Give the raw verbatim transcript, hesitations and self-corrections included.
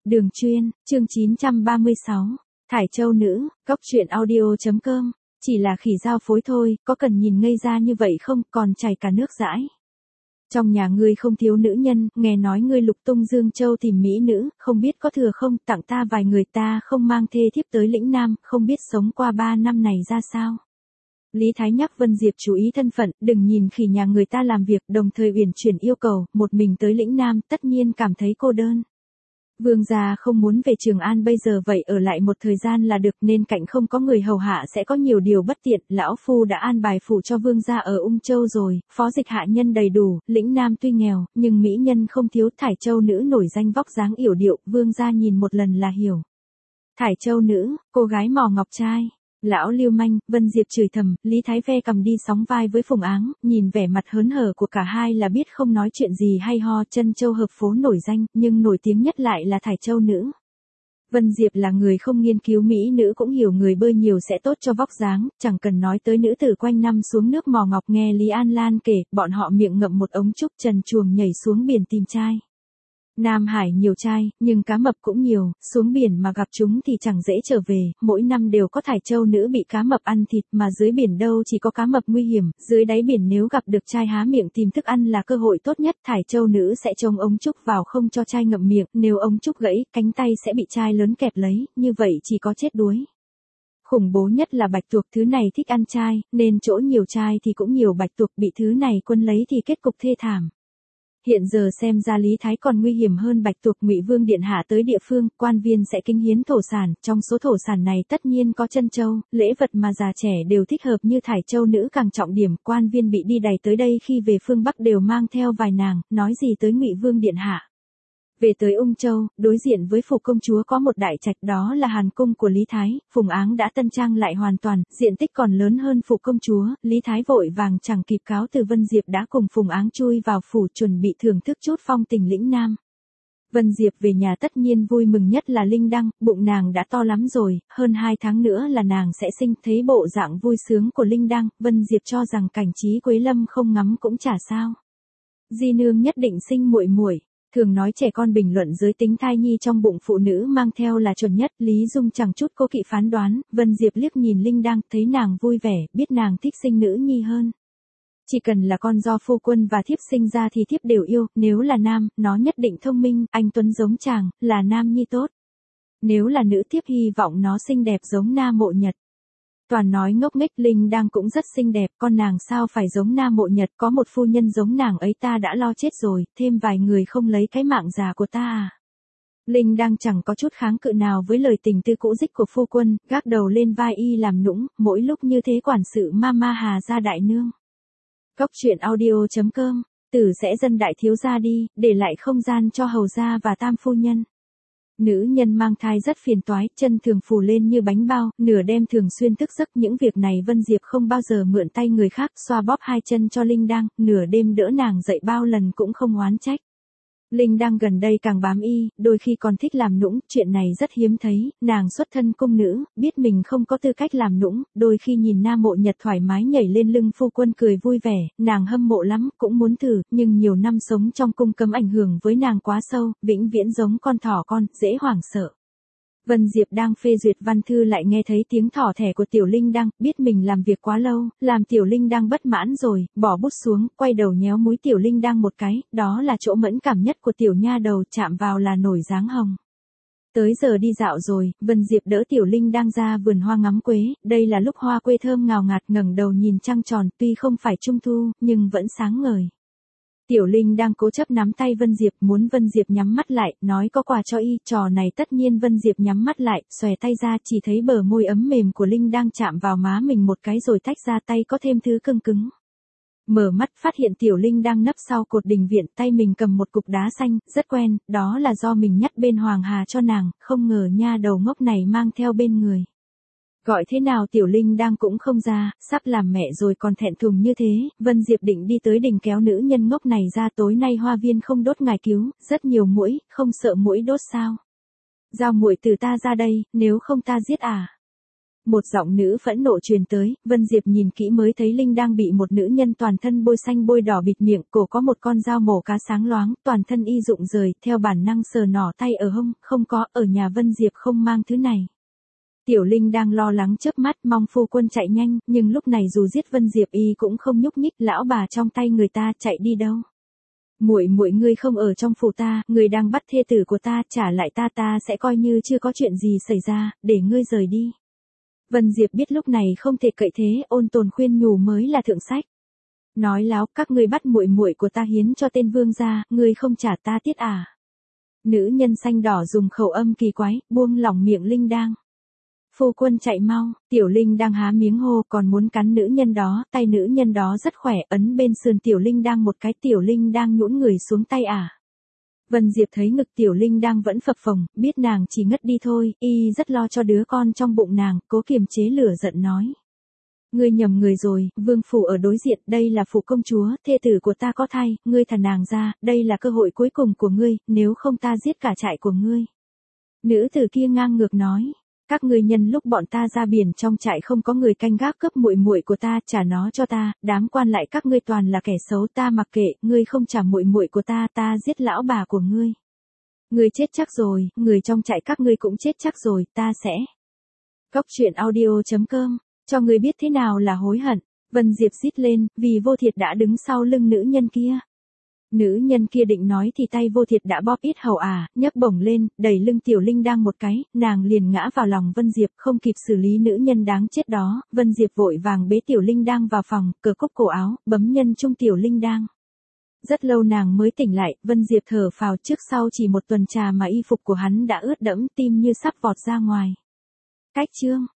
Đường chuyên, chương chín trăm ba mươi sáu. Thải Châu nữ, góc truyện audio.com. Chỉ là khỉ dao phối thôi, có cần nhìn ngây ra như vậy không, còn chảy cả nước dãi. Trong nhà ngươi không thiếu nữ nhân, nghe nói ngươi lục tung Dương Châu tìm mỹ nữ, không biết có thừa không, tặng ta vài người, ta không mang thê thiếp tới lĩnh Nam, không biết sống qua ba năm này ra sao. Lý Thái nhắc Vân Diệp chú ý thân phận, đừng nhìn khỉ nhà người ta làm việc, đồng thời uyển chuyển yêu cầu, một mình tới lĩnh Nam, tất nhiên cảm thấy cô đơn. Vương gia không muốn về Trường An bây giờ, vậy ở lại một thời gian là được, nên cạnh không có người hầu hạ sẽ có nhiều điều bất tiện, lão phu đã an bài phụ cho vương gia ở Ung Châu rồi, phó dịch hạ nhân đầy đủ, lĩnh Nam tuy nghèo, nhưng mỹ nhân không thiếu. Thải Châu nữ nổi danh vóc dáng yểu điệu, vương gia nhìn một lần là hiểu. Thải Châu nữ, cô gái mò ngọc trai. Lão lưu manh, Vân Diệp chửi thầm, Lý Thái ve cầm đi sóng vai với Phùng Áng, nhìn vẻ mặt hớn hở của cả hai là biết không nói chuyện gì hay ho. Chân châu hợp phố nổi danh, nhưng nổi tiếng nhất lại là Thải Châu nữ. Vân Diệp là người không nghiên cứu mỹ nữ cũng hiểu người bơi nhiều sẽ tốt cho vóc dáng, chẳng cần nói tới nữ tử quanh năm xuống nước mò ngọc. Nghe Lý An Lan kể, bọn họ miệng ngậm một ống trúc trần truồng nhảy xuống biển tìm trai. Nam Hải nhiều trai, nhưng cá mập cũng nhiều, xuống biển mà gặp chúng thì chẳng dễ trở về, mỗi năm đều có Thải Châu nữ bị cá mập ăn thịt, mà dưới biển đâu chỉ có cá mập nguy hiểm, dưới đáy biển nếu gặp được trai há miệng tìm thức ăn là cơ hội tốt nhất. Thải Châu nữ sẽ trông ống trúc vào không cho trai ngậm miệng, nếu ống trúc gãy, cánh tay sẽ bị trai lớn kẹp lấy, như vậy chỉ có chết đuối. Khủng bố nhất là bạch tuộc, thứ này thích ăn trai, nên chỗ nhiều trai thì cũng nhiều bạch tuộc, bị thứ này quân lấy thì kết cục thê thảm. Hiện giờ xem ra Lý Thái còn nguy hiểm hơn bạch tuộc. Ngụy Vương điện hạ tới địa phương, quan viên sẽ kính hiến thổ sản, trong số thổ sản này tất nhiên có chân châu, lễ vật mà già trẻ đều thích hợp như Thải Châu nữ càng trọng điểm. Quan viên bị đi đày tới đây khi về phương Bắc đều mang theo vài nàng, nói gì tới Ngụy Vương điện hạ. Về tới Ung Châu, đối diện với phủ công chúa có một đại trạch, đó là Hàn cung của Lý Thái. Phùng Áng đã tân trang lại hoàn toàn, diện tích còn lớn hơn phủ công chúa. Lý Thái vội vàng chẳng kịp cáo từ, Vân Diệp đã cùng Phùng Áng chui vào phủ chuẩn bị thưởng thức chút phong tình lĩnh Nam. Vân Diệp về nhà tất nhiên vui mừng nhất là Linh Đăng, bụng nàng đã to lắm rồi, hơn hai tháng nữa là nàng sẽ sinh. Thấy bộ dạng vui sướng của Linh Đăng, Vân Diệp cho rằng cảnh trí Quế Lâm không ngắm cũng chả sao. Di nương nhất định sinh muội muội. Thường nói trẻ con bình luận giới tính thai nhi trong bụng phụ nữ mang theo là chuẩn nhất, Lý Dung chẳng chút cố kỵ phán đoán. Vân Diệp liếc nhìn Linh Đăng, thấy nàng vui vẻ, biết nàng thích sinh nữ nhi hơn. Chỉ cần là con do phu quân và thiếp sinh ra thì thiếp đều yêu, nếu là nam, nó nhất định thông minh, anh tuấn giống chàng, là nam nhi tốt. Nếu là nữ, thiếp hy vọng nó xinh đẹp giống Nam Mộ Nhật. Toàn nói ngốc nghếch, Linh Đăng cũng rất xinh đẹp, con nàng sao phải giống Nam Mộ Nhật, có một phu nhân giống nàng ấy ta đã lo chết rồi, thêm vài người không lấy cái mạng già của ta à. Linh Đăng chẳng có chút kháng cự nào với lời tình tư cũ dích của phu quân, gác đầu lên vai y làm nũng, mỗi lúc như thế quản sự Mama Hà gia đại nương. Góc truyện audio.com, tử sẽ dân đại thiếu gia đi, để lại không gian cho hầu gia và tam phu nhân. Nữ nhân mang thai rất phiền toái, chân thường phù lên như bánh bao, nửa đêm thường xuyên thức giấc. Những việc này Vân Diệp không bao giờ mượn tay người khác, xoa bóp hai chân cho Linh Đăng, nửa đêm đỡ nàng dậy bao lần cũng không oán trách. Linh Đăng gần đây càng bám y, đôi khi còn thích làm nũng, chuyện này rất hiếm thấy, nàng xuất thân cung nữ, biết mình không có tư cách làm nũng, đôi khi nhìn Nam Mộ Nhật thoải mái nhảy lên lưng phu quân cười vui vẻ, nàng hâm mộ lắm, cũng muốn thử, nhưng nhiều năm sống trong cung cấm ảnh hưởng với nàng quá sâu, vĩnh viễn giống con thỏ con, dễ hoảng sợ. Vân Diệp đang phê duyệt văn thư lại nghe thấy tiếng thỏ thẻ của Tiểu Linh Đăng, biết mình làm việc quá lâu, làm Tiểu Linh Đăng bất mãn rồi, bỏ bút xuống, quay đầu nhéo múi Tiểu Linh Đăng một cái, đó là chỗ mẫn cảm nhất của tiểu nha đầu, chạm vào là nổi dáng hồng. Tới giờ đi dạo rồi, Vân Diệp đỡ Tiểu Linh Đăng ra vườn hoa ngắm quế, đây là lúc hoa quế thơm ngào ngạt, ngẩng đầu nhìn trăng tròn, tuy không phải trung thu, nhưng vẫn sáng ngời. Tiểu Linh đang cố chấp nắm tay Vân Diệp, muốn Vân Diệp nhắm mắt lại, nói có quà cho y, trò này tất nhiên Vân Diệp nhắm mắt lại, xòe tay ra, chỉ thấy bờ môi ấm mềm của Linh đang chạm vào má mình một cái rồi tách ra, tay có thêm thứ cưng cứng. Mở mắt phát hiện Tiểu Linh đang nấp sau cột đình viện, tay mình cầm một cục đá xanh, rất quen, đó là do mình nhặt bên Hoàng Hà cho nàng, không ngờ nha đầu ngốc này mang theo bên người. Gọi thế nào Tiểu Linh đang cũng không ra, sắp làm mẹ rồi còn thẹn thùng như thế. Vân Diệp định đi tới đình kéo nữ nhân ngốc này ra, tối nay hoa viên không đốt ngài cứu, rất nhiều muỗi, không sợ muỗi đốt sao? Giao muội từ ta ra đây, nếu không ta giết à? Một giọng nữ phẫn nộ truyền tới, Vân Diệp nhìn kỹ mới thấy Linh đang bị một nữ nhân toàn thân bôi xanh bôi đỏ bịt miệng, cổ có một con dao mổ cá sáng loáng, toàn thân y dụng rời, theo bản năng sờ nỏ tay ở hông, không có, ở nhà Vân Diệp không mang thứ này. Tiểu Linh đang lo lắng chớp mắt mong phu quân chạy nhanh, nhưng lúc này dù giết Vân Diệp y cũng không nhúc nhích, lão bà trong tay người ta chạy đi đâu. Muội muội ngươi không ở trong phủ ta, ngươi đang bắt thê tử của ta, trả lại ta ta sẽ coi như chưa có chuyện gì xảy ra, để ngươi rời đi. Vân Diệp biết lúc này không thể cậy thế, ôn tồn khuyên nhủ mới là thượng sách. Nói láo, các ngươi bắt muội muội của ta hiến cho tên vương gia, ngươi không trả ta tiết à? Nữ nhân xanh đỏ dùng khẩu âm kỳ quái, buông lỏng miệng Linh đang. Phu quân chạy mau, Tiểu Linh đang há miếng hô, còn muốn cắn nữ nhân đó, tay nữ nhân đó rất khỏe, ấn bên sườn Tiểu Linh đang một cái, Tiểu Linh đang nhũn người xuống tay à. Vân Diệp thấy ngực Tiểu Linh đang vẫn phập phồng, biết nàng chỉ ngất đi thôi, y rất lo cho đứa con trong bụng nàng, cố kiềm chế lửa giận nói. Ngươi nhầm người rồi, vương phủ ở đối diện, đây là phủ công chúa, thê tử của ta có thai, ngươi thả nàng ra, đây là cơ hội cuối cùng của ngươi, nếu không ta giết cả trại của ngươi. Nữ tử kia ngang ngược nói. Các ngươi nhân lúc bọn ta ra biển trong trại không có người canh gác cướp muội muội của ta, trả nó cho ta, đám quan lại các ngươi toàn là kẻ xấu, ta mặc kệ, ngươi không trả muội muội của ta, ta giết lão bà của ngươi. Ngươi chết chắc rồi, người trong trại các ngươi cũng chết chắc rồi, ta sẽ. Cốc truyện audio chấm com, cho ngươi biết thế nào là hối hận. Vân Diệp rít lên, vì Vô Thiệt đã đứng sau lưng nữ nhân kia. Nữ nhân kia định nói thì tay Vô Thiệt đã bóp ít hầu à, nhấc bổng lên, đẩy lưng Tiểu Linh đang một cái, nàng liền ngã vào lòng Vân Diệp, không kịp xử lý nữ nhân đáng chết đó, Vân Diệp vội vàng bế Tiểu Linh đang vào phòng, cởi cúc cổ áo, bấm nhân trung Tiểu Linh đang. Rất lâu nàng mới tỉnh lại, Vân Diệp thở phào, trước sau chỉ một tuần trà mà y phục của hắn đã ướt đẫm, tim như sắp vọt ra ngoài. Cách chương